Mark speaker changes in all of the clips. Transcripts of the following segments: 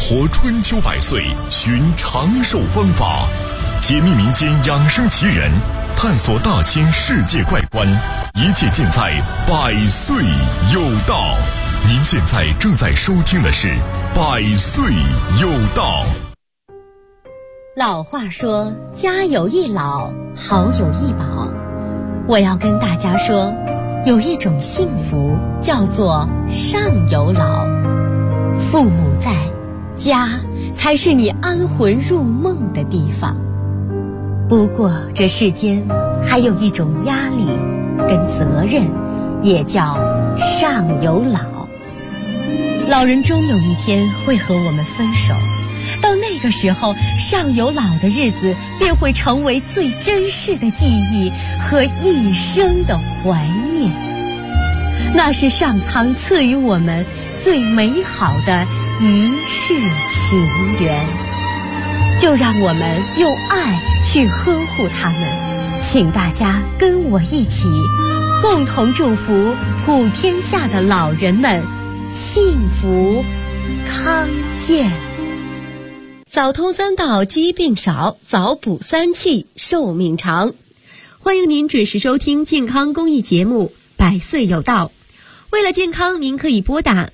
Speaker 1: 活春秋百岁，寻长寿方法，解密民间养生奇人，探索大千世界怪观，一切尽在百岁有道。您现在正在收听的是百岁有道。
Speaker 2: 老话说，家有一老，好有一宝。我要跟大家说，有一种幸福叫做上有老。父母在，家才是你安魂入梦的地方。不过这世间还有一种压力跟责任，也叫上有老。老人终有一天会和我们分手，到那个时候，上有老的日子便会成为最珍视的记忆和一生的怀念。那是上苍赐予我们最美好的一世情缘，就让我们用爱去呵护他们。请大家跟我一起，共同祝福普天下的老人们幸福康健。
Speaker 3: 早通三道，疾病少；早补三气，寿命长。欢迎您准时收听健康公益节目《百岁有道》。为了健康，您可以拨打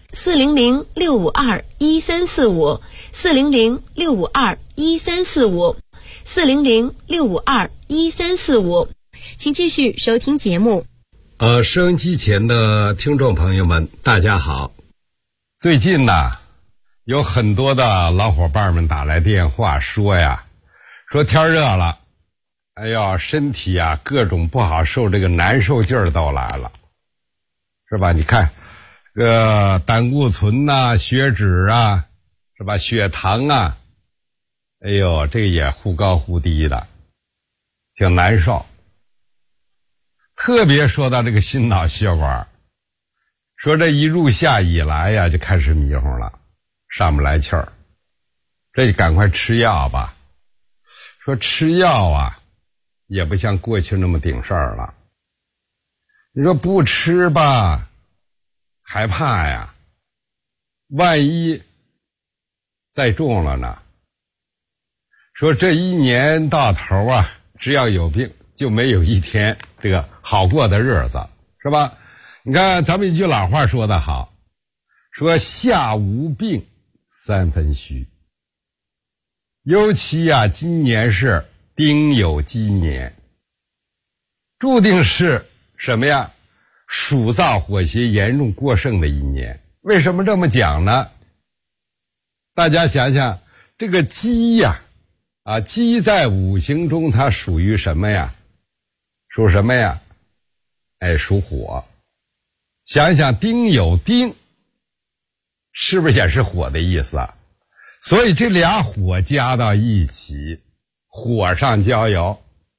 Speaker 3: 400-652-1345、400-652-1345、400-652-1345。请继续收听节目。
Speaker 4: 收音机前的听众朋友们，大家好。最近呢，有很多的老伙伴们打来电话说天热了，哎呀，身体啊各种不好受，这个难受劲儿都来了，是吧？你看胆固醇啊，血脂啊，是吧？血糖啊，哎呦，这个也忽高忽低的，挺难受。特别说到这个心脑血管，说这一入夏以来呀，就开始迷糊了，上不来气儿，这就赶快吃药吧。说吃药啊，也不像过去那么顶事儿了。你说不吃吧，害怕呀，万一再中了呢？说这一年到头啊，只要有病，就没有一天这个好过的日子，是吧？你看咱们一句老话说得好，说夏无病三分虚。尤其啊，今年是丁酉鸡年，注定是什么呀？暑燥火邪严重过盛的一年。为什么这么讲呢？大家想想，这个鸡呀，鸡在五行中它属于什么呀？属什么呀？属火。想想丁酉丁，是不是也是火的意思啊？所以这俩火加到一起，火上浇油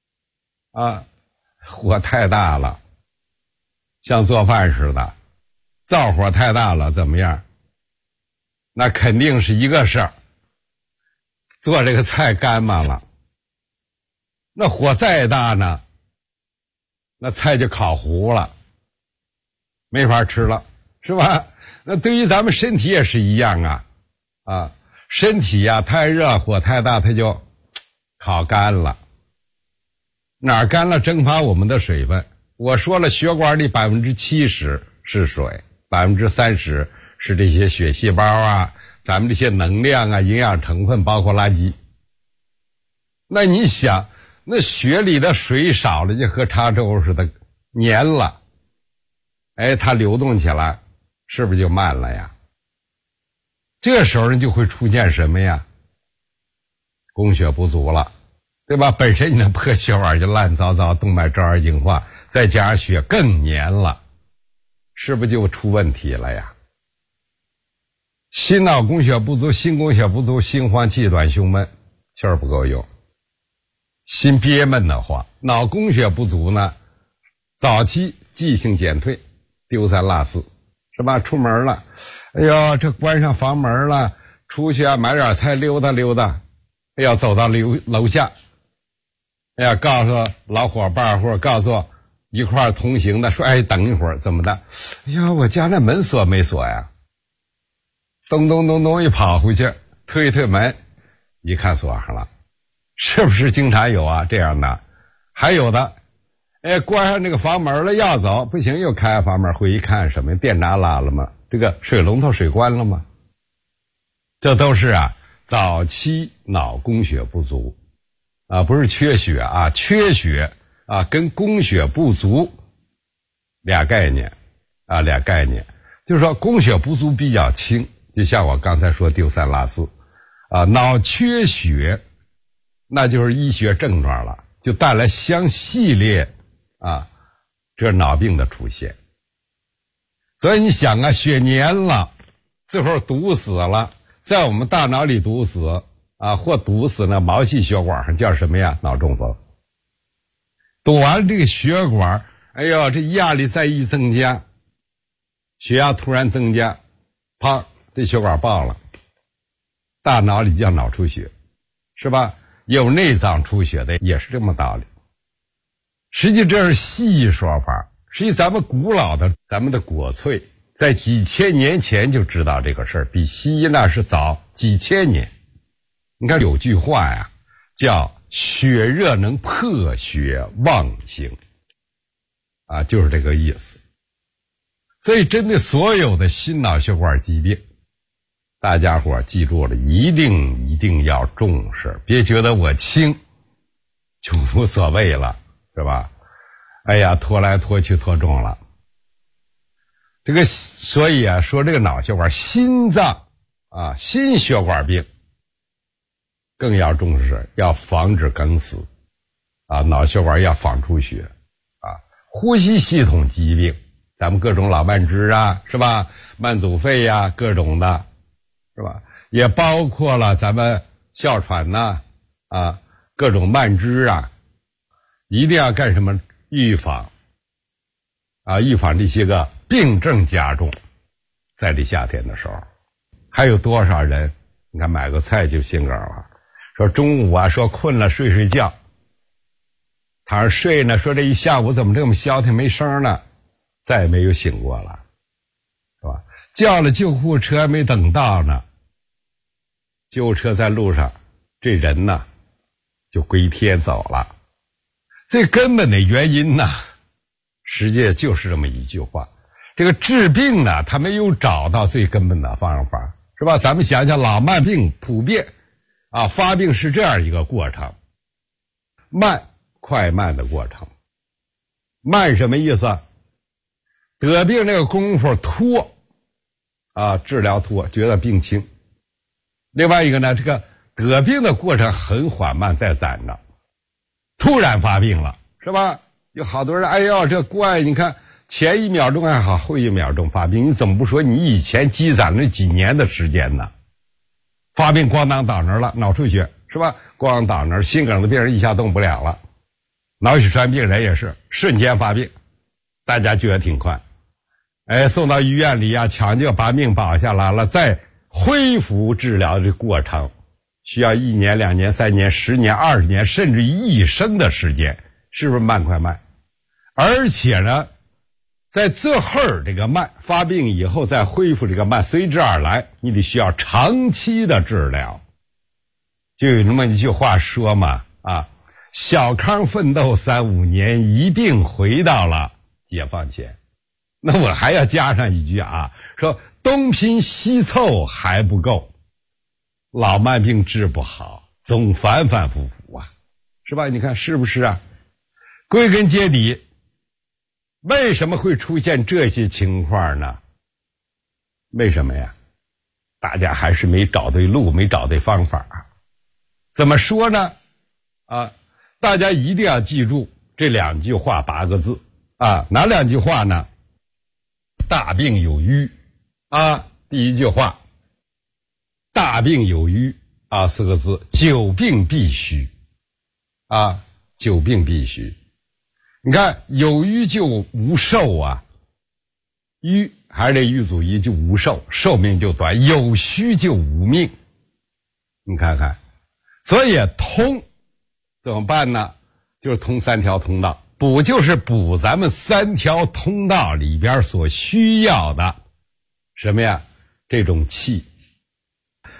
Speaker 4: 火太大了，像做饭似的，灶火太大了怎么样？那肯定是一个事儿，做这个菜干巴了。那火再大呢，那菜就烤糊了，没法吃了，是吧？那对于咱们身体也是一样身体呀太热，火太大，它就烤干了。哪儿干了？蒸发我们的水分。我说了，血管里70%是水，30%是这些血细胞啊，咱们这些能量啊，营养成分，包括垃圾。那你想，那血里的水少了，就和茶粥似的黏了，它流动起来是不是就慢了呀？这时候人就会出现什么呀？供血不足了，对吧？本身你的破血管就烂糟糟，动脉粥样硬化，再加上血更黏了，是不是就出问题了呀？心脑供血不足，心供血不足，心慌气短胸闷，气儿不够用。心憋闷的话，脑供血不足呢，早期记性减退，丢三落四，是吧？出门了，哎呦，这关上房门了，出去买点菜溜达溜达，走到楼下，告诉老伙伴或者告诉一块同行的说，等一会儿怎么的？我家那门锁没锁呀？咚咚咚咚一跑回去， 推推门，一看锁上了，是不是经常有啊这样的？还有的，关上那个房门了要走，不行又开房门，回一看什么电闸拉了吗？这个水龙头水关了吗？这都是早期脑供血不足不是缺血缺血跟供血不足俩概念，就是说供血不足比较轻，就像我刚才说丢三落四脑缺血那就是医学症状了，就带来相系列这脑病的出现。所以你想血粘了，最后堵死了，在我们大脑里堵死或堵死那毛细血管上，叫什么呀？脑中风。堵完这个血管，这压力再一增加，血压突然增加，砰，这血管爆了，大脑里叫脑出血，是吧？有内脏出血的也是这么道理。实际这是西医说法，实际咱们古老的咱们的国粹在几千年前就知道这个事儿，比西医那是早几千年。你看有句话叫血热能破血旺行就是这个意思。所以针对所有的心脑血管疾病，大家伙记住了，一定要重视，别觉得我轻就无所谓了，是吧？拖来拖去拖重了。这个所以说这个脑血管心脏心血管病更要重视，要防止梗死脑血管要防出血呼吸系统疾病，咱们各种老慢支是吧？慢阻肺各种的，是吧？也包括了咱们哮喘各种慢支一定要干什么？预防预防这些个病症加重。在这夏天的时候，还有多少人你看买个菜就心梗了，说中午说困了睡觉，躺着睡呢，说这一下午怎么这么消停没声呢，再也没有醒过了，是吧？叫了救护车还没等到呢，救护车在路上，这人呢就归天走了。最根本的原因呢，实际就是这么一句话，这个治病呢他没有找到最根本的方法，是吧？咱们想想老慢病普遍发病是这样一个过程，快慢的过程。慢什么意思？得病那个功夫拖治疗拖，觉得病轻。另外一个呢，这个得病的过程很缓慢，在攒着，突然发病了，是吧？有好多人这怪，你看前一秒钟还好，后一秒钟发病，你怎么不说你以前积攒了几年的时间呢？发病咣当倒那儿了，脑出血，是吧？咣倒那儿，心梗的病人一下动不了了，脑血栓病人也是瞬间发病，大家觉得挺快，送到医院里抢救把命保下来了，再恢复治疗的过程需要1年、2年、3年、10年、20年，甚至一生的时间，是不是慢快慢？而且呢，在这会儿这个慢发病以后再恢复这个慢，随之而来你得需要长期的治疗。就有那么一句话说嘛小康奋斗3、5年，一病回到了解放前。那我还要加上一句说东拼西凑还不够，老慢病治不好，总反反复复是吧？你看是不是归根结底，为什么会出现这些情况呢？为什么呀？大家还是没找对路，没找对方法。怎么说呢？大家一定要记住这2句话8个字哪2句话呢？大病有余第一句话，大病有余4个字，久病必须久病必须。你看有余就无寿余还是这余祖一就无寿，寿命就短，有虚就无命。你看看，所以通怎么办呢？就是通3条通道，补就是补咱们3条通道里边所需要的什么呀？这种气。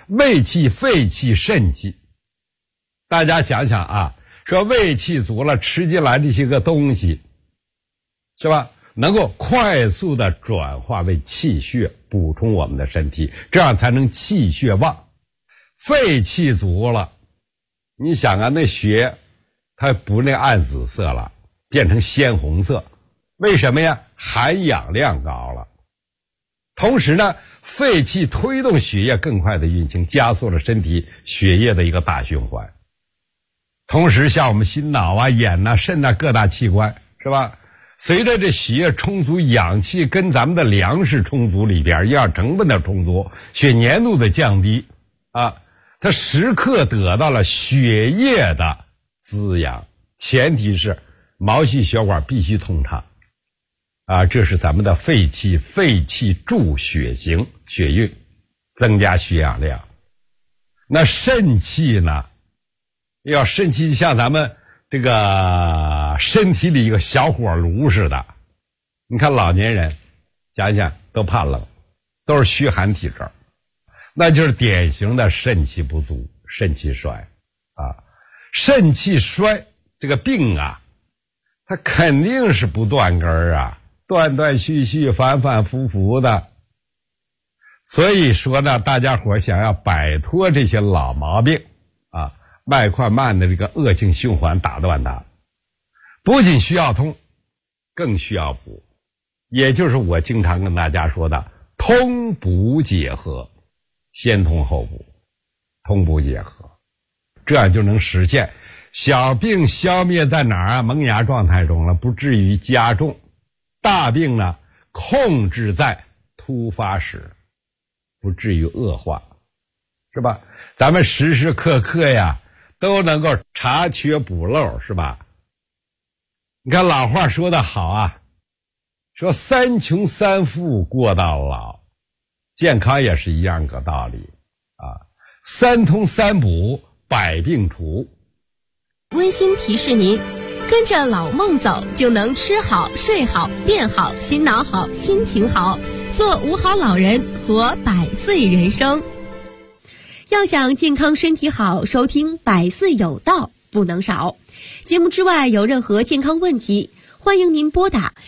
Speaker 4: 胃气、肺气、肾气。大家想想啊，说胃气足了，吃进来这些个东西，是吧？能够快速的转化为气血，补充我们的身体，这样才能气血旺。肺气足了，你想啊，那血它不那暗紫色了，变成鲜红色，为什么呀？含氧量高了。同时呢，肺气推动血液更快的运行，加速了身体血液的一个大循环。同时像我们心脑啊、眼啊、肾啊各大器官，是吧？随着这血液充足，氧气跟咱们的粮食充足里边，营养成分的充足，血粘度的降低啊，它时刻得到了血液的滋养，前提是毛细血管必须通畅啊，这是咱们的肺气，肺气助血行、血运，增加血氧量。那肾气呢？要肾气像咱们这个身体里一个小火炉似的，你看老年人想想都怕冷，都是虚寒体质，那就是典型的肾气不足、肾气衰啊。肾气衰这个病啊，它肯定是不断根儿啊，断断续续、反反复复的。所以说呢，大家伙想要摆脱这些老毛病啊，脉快慢的这个恶性循环，打断它，不仅需要通，更需要补，也就是我经常跟大家说的通补结合，先通后补，通补结合，这样就能实现小病消灭在哪儿啊？萌芽状态中了，不至于加重；大病呢，控制在突发时，不至于恶化，是吧？咱们时时刻刻呀都能够查缺补漏，是吧？你看老话说得好啊，说三穷三富过到老，健康也是一样个道理啊。三通三补，百病除。
Speaker 3: 温馨提示您，跟着老孟走，就能吃好、睡好、变好、心脑好、心情好，做五好老人，活100岁人生。要想健康身体好，收听百岁有道不能少。节目之外有任何健康问题，欢迎您拨打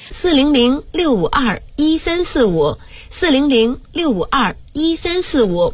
Speaker 3: 400-652-1345 400-652-1345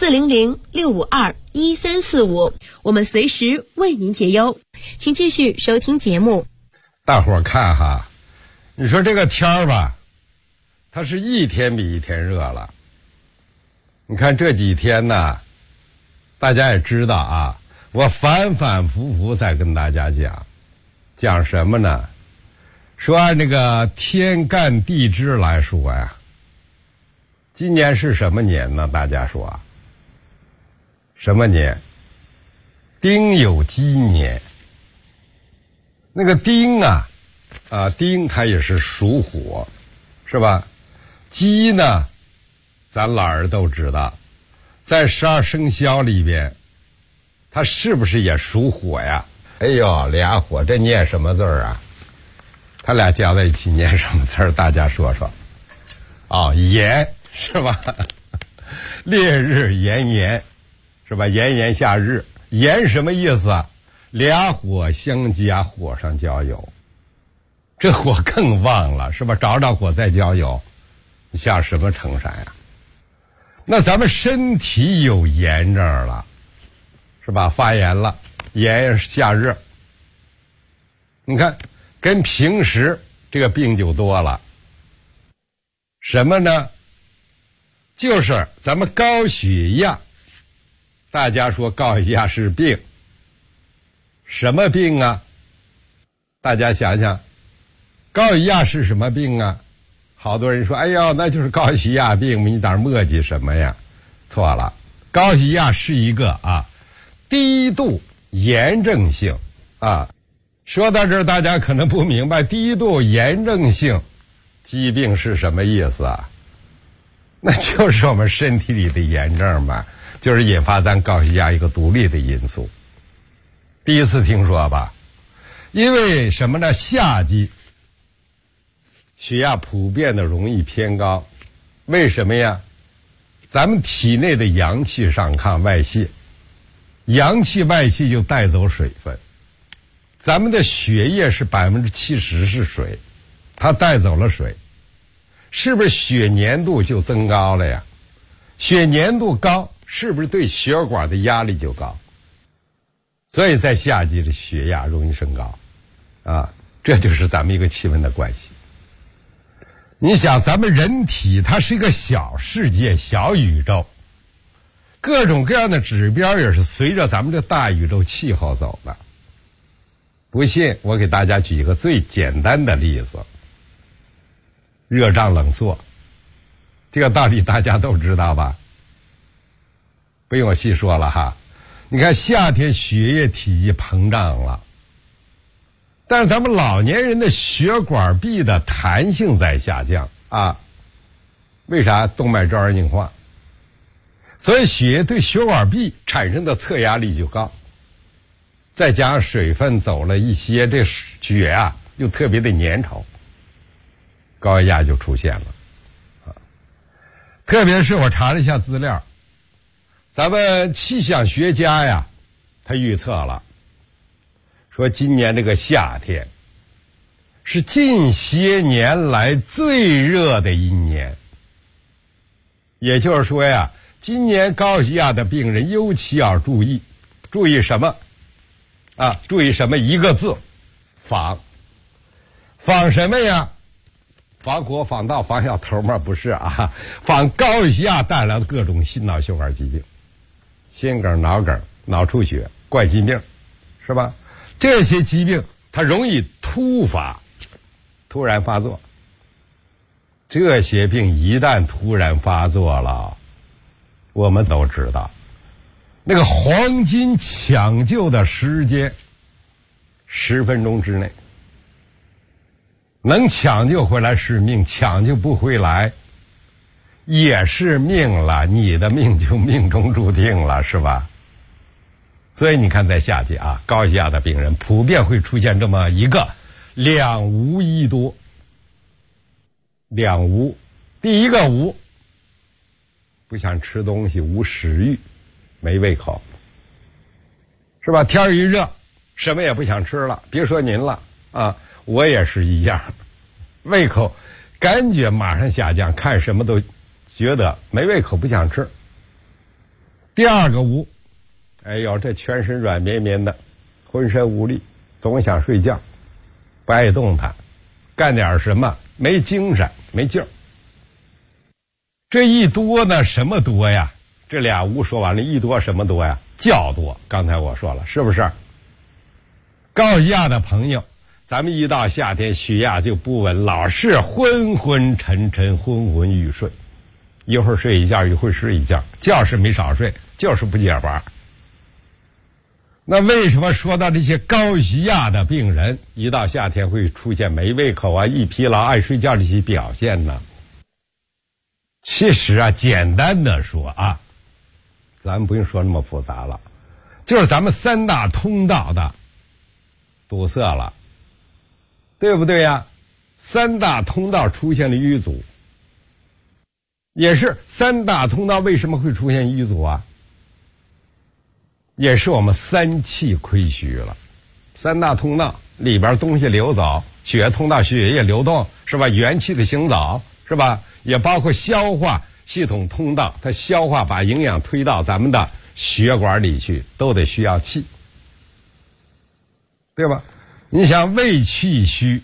Speaker 3: 400-652-1345，我们随时为您解忧。请继续收听节目。
Speaker 4: 大伙儿看哈，你说这个天儿吧，它是一天比一天热了。你看这几天呢，大家也知道啊，我反反复复在跟大家讲什么呢？说按这个天干地支来说呀，今年是什么年呢？大家说啊，什么年？丁酉鸡年。那个丁啊，丁它也是属火，是吧？鸡呢，咱老人都知道，在12生肖里边，它是不是也属火呀？哎呦，俩火，这念什么字儿啊？他俩加在一起念什么字儿？大家说说。炎是吧？烈日炎炎是吧？炎炎夏日，炎什么意思啊？俩火相加，火上浇油，这火更旺了，是吧？着火再浇油，你像什么成色呀？那咱们身体有炎症了，是吧？发炎了，炎夏日，你看跟平时这个病就多了。什么呢？就是咱们高血压。大家说高血压是病，什么病啊？大家想想，高血压是什么病啊？好多人说，哎呦，那就是高血压病，你在那磨叽什么呀？错了，高血压是一个低度炎症性啊。说到这儿，大家可能不明白低度炎症性疾病是什么意思啊？那就是我们身体里的炎症嘛，就是引发咱高血压一个独立的因素。第一次听说吧？因为什么呢？夏季血压普遍的容易偏高，为什么呀？ 咱们体内的阳气上亢外泄，阳气外泄就带走水分。咱们的血液是70%是水，它带走了水，是不是血粘度就增高了呀？血粘度高，是不是对血管的压力就高？所以在夏季的血压容易升高，啊，这就是咱们一个气温的关系。你想，咱们人体它是一个小世界、小宇宙，各种各样的指标也是随着咱们这大宇宙气候走的。不信，我给大家举一个最简单的例子：热胀冷缩，这个道理大家都知道吧？不用我细说了哈。你看夏天血液体积膨胀了，但是咱们老年人的血管壁的弹性在下降啊。为啥？动脉粥样硬化，所以血液对血管壁产生的侧压力就高，再加上水分走了一些，这血啊又特别的粘稠，高压就出现了啊。特别是我查了一下资料，咱们气象学家呀，他预测了，说今年这个夏天是近些年来最热的一年。也就是说呀，今年高血压的病人尤其要注意什么啊？注意什么？一个字，防。防什么呀？防火、防盗、防小偷吗？不是啊，防高血压带来的各种心脑血管疾病，心梗、脑梗、脑出血、冠心病，是吧？这些疾病它容易突然发作。这些病一旦突然发作了，我们都知道，那个黄金抢救的时间10分钟之内，能抢救回来是命，抢救不回来也是命了，你的命就命中注定了，是吧？所以你看，在夏季啊，高血压的病人普遍会出现这么一个两无一多。两无，第一个无，不想吃东西，无食欲，没胃口，是吧？天一热，什么也不想吃了。别说您了啊，我也是一样，胃口感觉马上下降，看什么都觉得没胃口，不想吃。第二个无，哎呦，这全身软绵绵的，浑身无力，总想睡觉，不爱动弹，干点什么没精神，没劲儿。这一多呢，什么多呀？这俩无说完了，一多什么多呀？觉多。刚才我说了，是不是？高血压的朋友，咱们一到夏天，血压就不稳，老是昏昏沉沉、昏昏欲睡，一会儿睡一觉，一会儿睡一觉，觉是没少睡，就是不解乏。那为什么说到这些高血压的病人一到夏天会出现没胃口啊、易疲劳、爱睡觉这些表现呢？其实啊，简单的说啊，咱们不用说那么复杂了，就是咱们3大通道的堵塞了，对不对呀？3大通道出现了淤阻，也是3大通道为什么会出现淤阻啊？也是我们3气亏虚了。3大通道里边东西流走，血液通道血液流动，是吧？元气的行走，是吧？也包括消化系统通道，它消化把营养推到咱们的血管里去，都得需要气，对吧？你想胃气虚，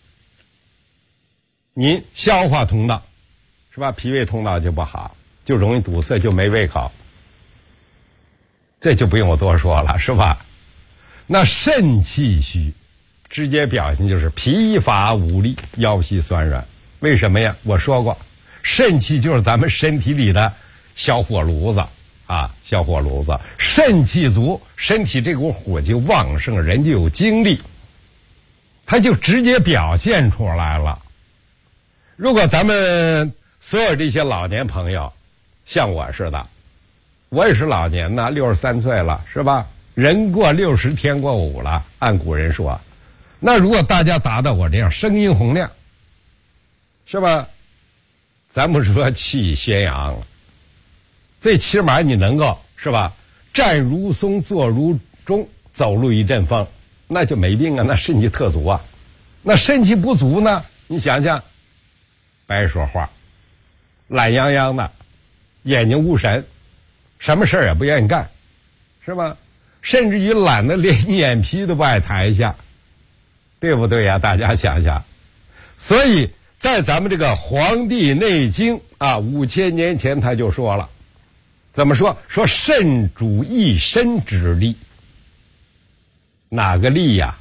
Speaker 4: 您消化通道，是吧？脾胃通道就不好，就容易堵塞，就没胃口。这就不用我多说了，是吧？那肾气虚，直接表现就是疲乏无力、腰膝酸软。为什么呀？我说过，肾气就是咱们身体里的小火炉子啊，小火炉子。肾气足，身体这股火就旺盛，人就有精力，它就直接表现出来了。如果咱们所有这些老年朋友像我似的，我也是老年呢，63岁了，是吧？人过60天过5了，按古人说。那如果大家达到我这样，声音洪亮，是吧？咱不说气宣扬了， 最起码你能够是吧，站如松，坐如钟，走路一阵风，那就没病啊，那肾气特足啊。那肾气不足呢，你想想，白说话，懒洋洋的，眼睛无神，什么事儿也不愿意干，是吧？甚至于懒得连眼皮都不爱抬一下，对不对呀？大家想想。所以在咱们这个《黄帝内经》啊，5000年前他就说了，怎么说？说肾主一身之力。哪个力呀？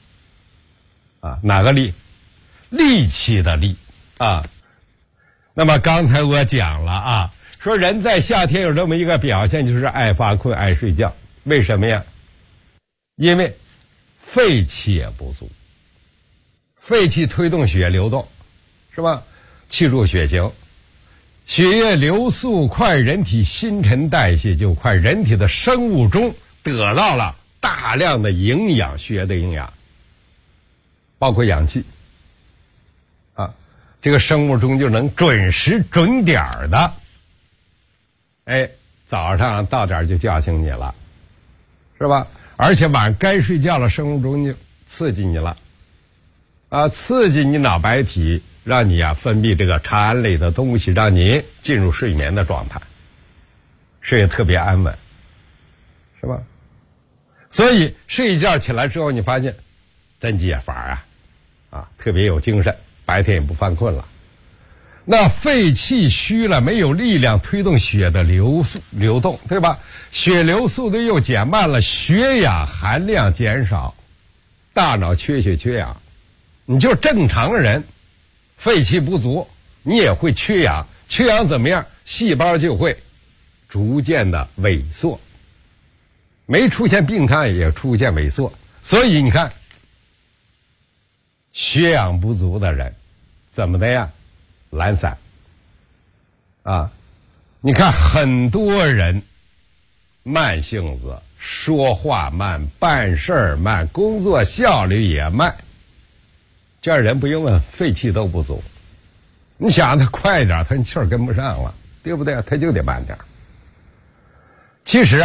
Speaker 4: 哪个力？力气的力啊。那么刚才我讲了啊，说人在夏天有这么一个表现，就是爱发困、爱睡觉。为什么呀？因为肺气也不足。肺气推动血流动，是吧？气入血行，血液流速快，人体新陈代谢就快，人体的生物钟得到了大量的营养，血的营养，包括氧气啊，这个生物钟就能准时准点的，早上到点就叫醒你了，是吧？而且晚上该睡觉了，生物钟就刺激你了，刺激你脑白体，让你分泌这个茶胺类的东西，让你进入睡眠的状态，睡得特别安稳，是吧？所以睡一觉起来之后，你发现真解乏特别有精神，白天也不犯困了。那肺气虚了，没有力量推动血的流动，对吧？血流速度又减慢了，血氧含量减少，大脑缺血缺氧。你就正常人，肺气不足，你也会缺氧，缺氧怎么样？细胞就会逐渐的萎缩，没出现病态也出现萎缩。所以你看，血氧不足的人怎么的呀？懒散你看很多人慢性子，说话慢，办事慢，工作效率也慢，这样人不用问，肺气都不足。你想他快点，他气儿跟不上了，对不对？他就得慢点。其实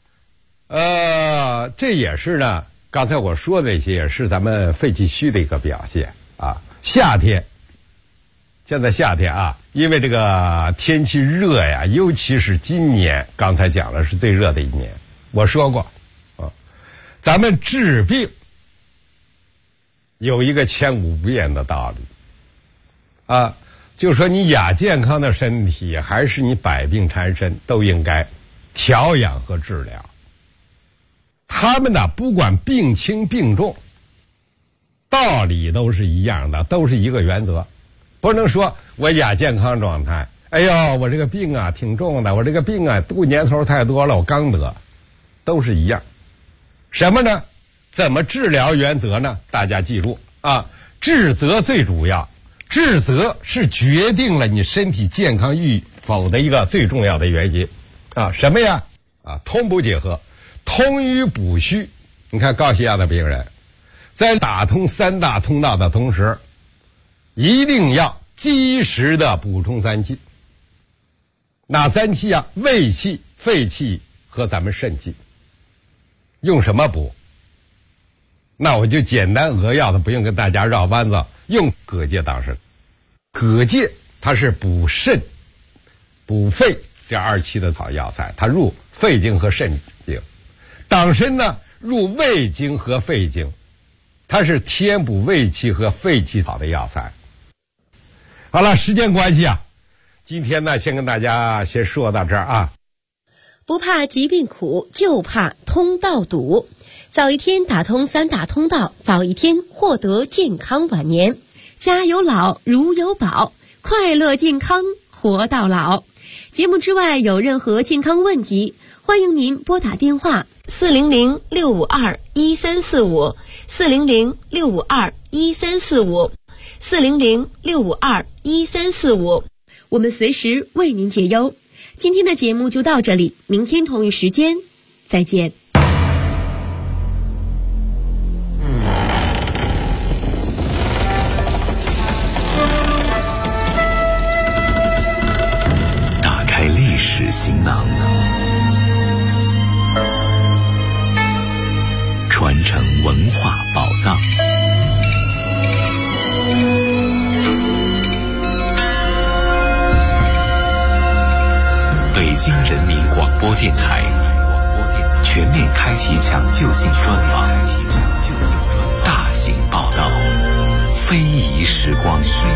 Speaker 4: 这也是呢，刚才我说的这些也是咱们肺气虚的一个表现夏天，现在夏天因为这个天气热呀，尤其是今年，刚才讲了是最热的一年。我说过咱们治病有一个千古不变的道理就说你亚健康的身体还是你百病缠身，都应该调养和治疗。他们呢，不管病轻病重，道理都是一样的，都是一个原则。不能说我亚健康状态，我这个病挺重的，我这个病度年头太多了，我刚得，都是一样。什么呢？怎么治疗原则呢？大家记住治则最主要，治则是决定了你身体健康与否的一个最重要的原因什么呀？通补结合，通瘀补虚。你看高血压的病人，在打通三大通道的同时，一定要及时的补充三气。哪三气胃气、肺气和咱们肾气。用什么补？那我就简单扼要的，不用跟大家绕弯子，用蛤蚧当参。蛤蚧它是补肾、补肺这二气的草药材，它入肺经和肾经。党参呢，入胃经和肺经，它是填补胃气和肺气草的药材。好了，时间关系今天呢，先跟大家先说到这儿
Speaker 3: 不怕疾病苦，就怕通道堵。早一天打通三大通道，早一天获得健康晚年。家有老，如有宝，快乐健康活到老。节目之外有任何健康问题，欢迎您拨打电话400-652-1345 400-652-1345 400-652-1345，我们随时为您解忧。今天的节目就到这里，明天同一时间再见。
Speaker 1: 打开历史行囊，
Speaker 5: 京人民广播电台全面开启抢救性专访，大型报道，非遗时光。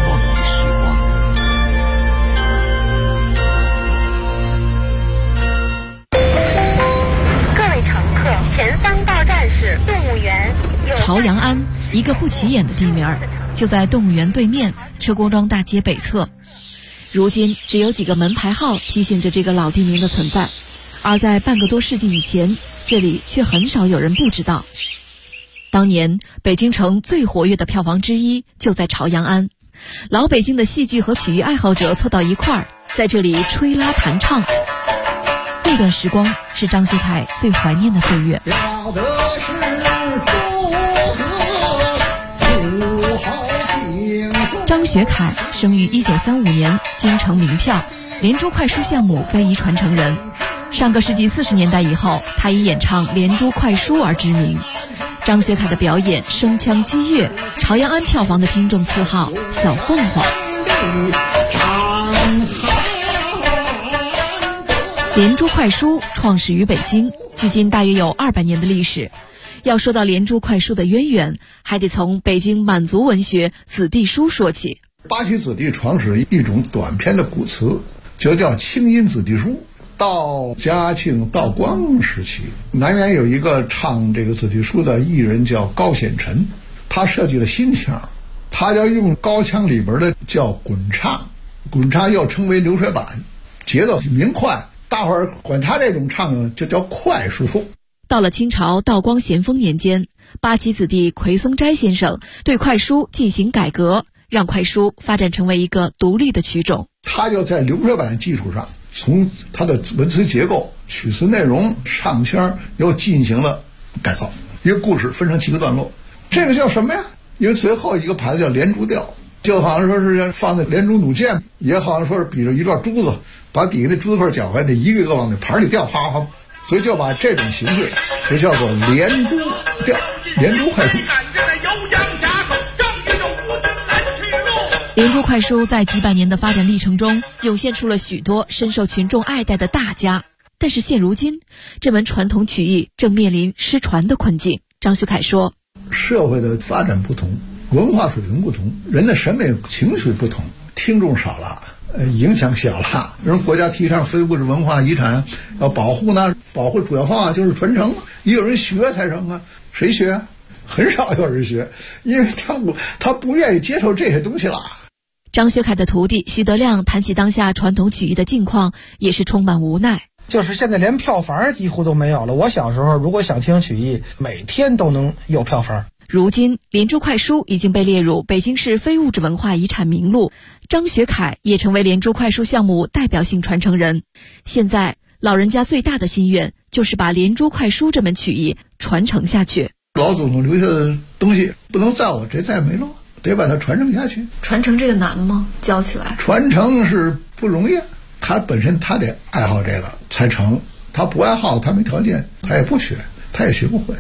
Speaker 6: 各位乘客，前方到站是动物园。
Speaker 7: 朝阳庵，一个不起眼的地名，就在动物园对面车公庄大街北侧。如今只有几个门牌号提醒着这个老地名的存在，而在半个多世纪以前，这里却很少有人不知道。当年北京城最活跃的票房之一就在朝阳庵，老北京的戏剧和曲艺爱好者凑到一块儿，在这里吹拉弹唱。那段时光是张学凯最怀念的岁月。张学凯生于1935年，京城名票，连珠快书项目非遗传承人。上个世纪40年代以后，他以演唱连珠快书而知名。张学凯的表演声腔激越，朝阳庵票房的听众赐号小凤凰。连珠快书创始于北京，距今大约有200年的历史。要说到连珠快书的渊源，还得从北京满族文学子弟书说起。
Speaker 8: 八旗子弟创始一种短篇的古词，就叫清音子弟书。到嘉庆、道光时期，南园有一个唱这个子弟书的艺人叫高显臣，他设计了新腔，他要用高腔里边的叫滚唱，滚唱又称为流水板，节奏明快，大伙儿管他这种唱就叫快书。
Speaker 7: 到了清朝道光咸丰年间，八旗子弟奎松斋先生对快书进行改革，让快书发展成为一个独立的曲种。
Speaker 8: 他就在流水板基础上，从他的文词结构、曲词内容、唱腔又进行了改造。一个故事分成7个段落，这个叫什么呀？因为最后一个牌子叫连珠调，就好像说是放在连珠弩箭，也好像说是比着一段珠子，把底下那珠子块搅开，得一个一个往那盘里掉，啪啪。所以就把这种形式就叫做连珠调、连珠快书。
Speaker 7: 连珠快书在几百年的发展历程中，涌现出了许多深受群众爱戴的大家。但是现如今，这门传统曲艺正面临失传的困境。张学凯说：
Speaker 8: 社会的发展不同，文化水平不同，人的审美情绪不同，听众少了，影响小了。人国家提倡非物质文化遗产要保护呢，保护主要方法就是传承，也有人学才成啊。谁学啊？很少有人学，因为他不愿意接受这些东西了。
Speaker 7: 张学凯的徒弟徐德亮谈起当下传统曲艺的境况，也是充满无奈。
Speaker 9: 就是现在连票房几乎都没有了。我小时候如果想听曲艺，每天都能有票房。
Speaker 7: 如今连珠快书已经被列入北京市非物质文化遗产名录，张学凯也成为连珠快书项目代表性传承人。现在老人家最大的心愿就是把连珠快书这门曲艺传承下去。
Speaker 8: 老祖宗留下的东西不能在我这再没了，得把它传承下去。
Speaker 10: 传承这个难吗？教起来
Speaker 8: 传承是不容易，他本身他得爱好这个才成，他不爱好，他没条件，他也不学，他也学不会。